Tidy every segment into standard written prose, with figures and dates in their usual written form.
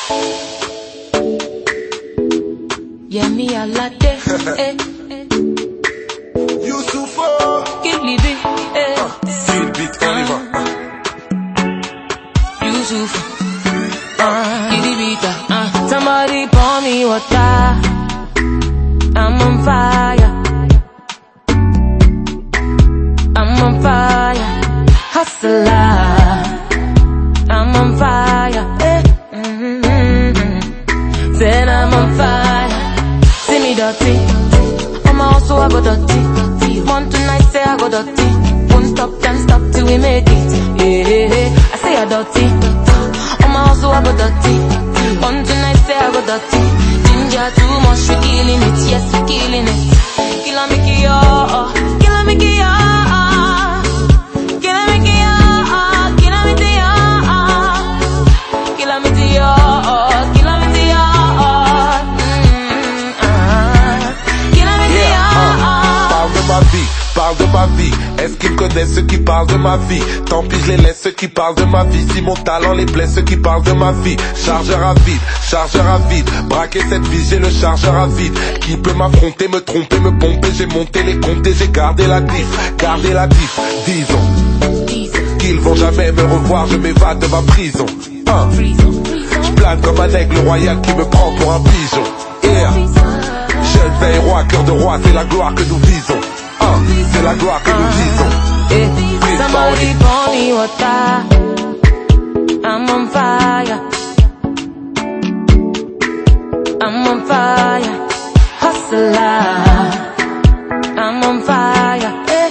Yeah, me a latte, Youssoufo, Kilibi, Feel beat, on y va. Youssouf, Kilibita, somebody pour me water, I'm on fire, I'm on fire, hustler, I'm on fire, Said I'm on fire, see me dirty, I'ma also I go dirty, want tonight say I go dirty, won't stop, can't stop till we make it, I say I dirty, I'ma also I go dirty, want tonight say I go dirty, ginger too much, we killing it, yes we killing it, killer me kia, killer me kia, killer me kia, killer me kia, killer me kia, killer me kia. Parle de ma vie, est-ce qu'ils connaissent ceux qui parlent de ma vie? Tant pis je les laisse ceux qui parlent de ma vie. Si mon talent les blesse ceux qui parlent de ma vie. Chargeur à vide, braquer cette vie j'ai le chargeur à vide. Qui peut m'affronter, me tromper, me pomper? J'ai monté les comptes et j'ai gardé la griffe. Disons qu'ils vont jamais me revoir, je m'évade de ma prison. Je plane comme un aigle royal qui me prend pour un pigeon. Jeune veille roi, cœur de roi, c'est la gloire que nous visons. C'est la gloire que nous visons. Somebody pour me water, I'm on fire, I'm on fire, hustler, I'm on fire,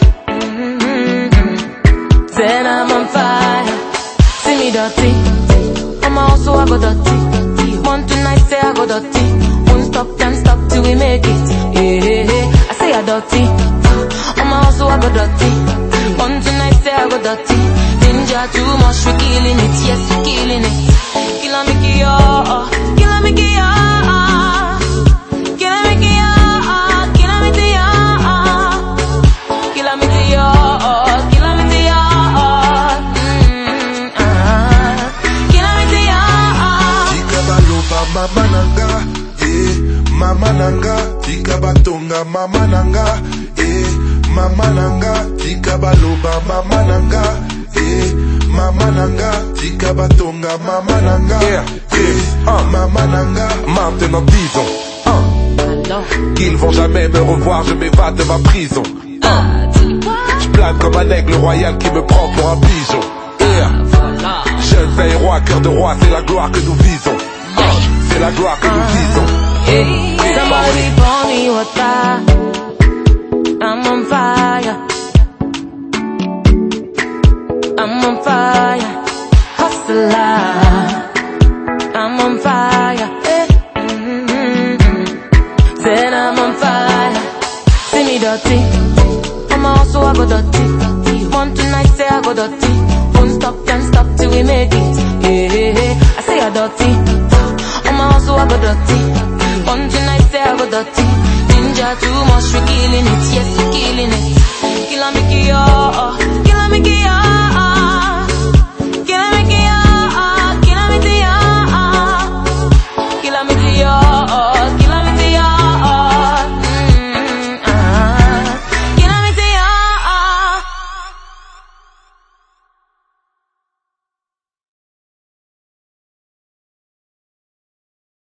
Said I'm on fire, see me dirty, I'ma also I go dirty, want tonight say I go dirty, won't stop, can't stop till we make it, I say I dirty, I'ma also I go dirty, want tonight say I go dirty, ginger too much, we killing it, yes we killing it, killer me kia, killer me kia, killer me kia, killer me kia, killer me kia, killer me kia, killer me kia. Tikabaloba mama nanga, mama nanga, tikabatonga mama nanga, mama nanga, tikabaloba mama nanga, mama nanga, tikabatonga mama nanga, mama nanga. Maintenant disons qu'ils vont jamais me revoir, je m'évade de ma prison. Je plane comme un aigle royal qui me prend pour un pigeon. Jeune veille roi, cœur de roi, c'est la gloire que nous visons. C'est la gloire que nous visons. Somebody pour me water, I'm on fire, I'm on fire, hustler, I'm on fire, Said I'm on fire, see me dirty, I'ma also I go dirty, want tonight say I go dirty, won't stop, can't stop till we make it, I say I dirty, I'ma also I go dirty, want tonight say I go dirty, ginger too much, we killing it, yes we killing it, killer me kia,